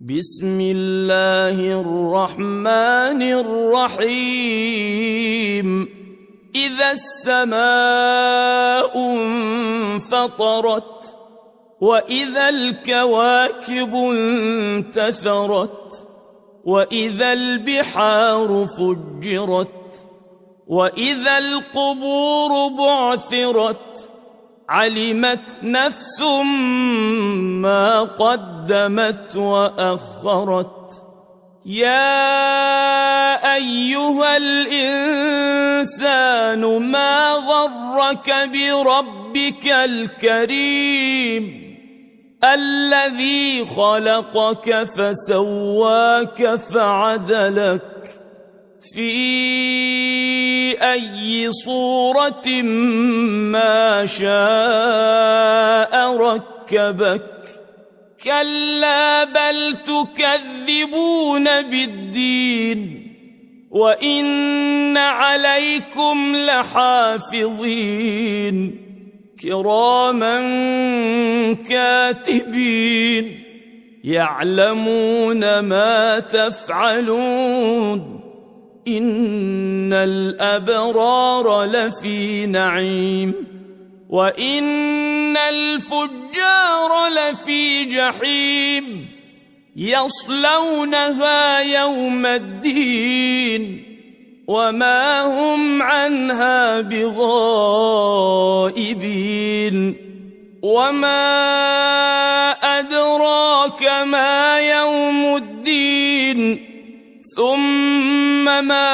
بسم الله الرحمن الرحيم إذا السماء انفطرت وإذا الكواكب انتثرت وإذا البحار فجرت وإذا القبور بعثرت علمت نفس ما قدمت وأخرت يا أيها الإنسان ما غرك بربك الكريم الذي خلقك فسواك فعدلك في أي صورة ما شاء ركبك كلا بل تكذبون بالدين وإن عليكم لحافظين كراما كاتبين يعلمون ما تفعلون إن الأبرار لفي نعيم وإن الفجار لفي جحيم يصلونها يوم الدين وما هم عنها بغائبين وما أدراك ما يوم الدين ثم ما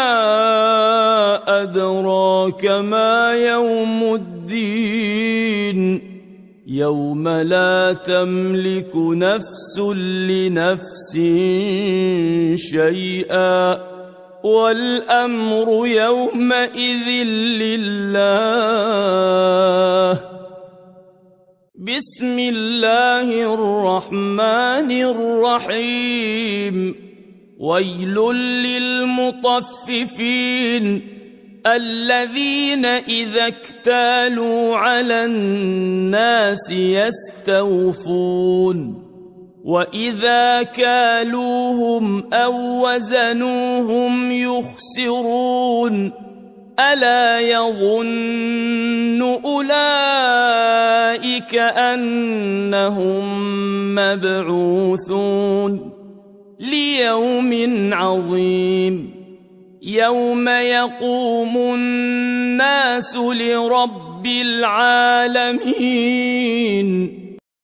أدراك ما يوم الدين يوم لا تملك نفس لنفس شيئا والأمر يومئذ لله بسم الله الرحمن الرحيم ويل للمطففين الذين إذا اكتالوا على الناس يستوفون وإذا كالوهم أو وزنوهم يخسرون ألا يظن أولئك أنهم مبعوثون ليوم عظيم يوم يقوم الناس لرب العالمين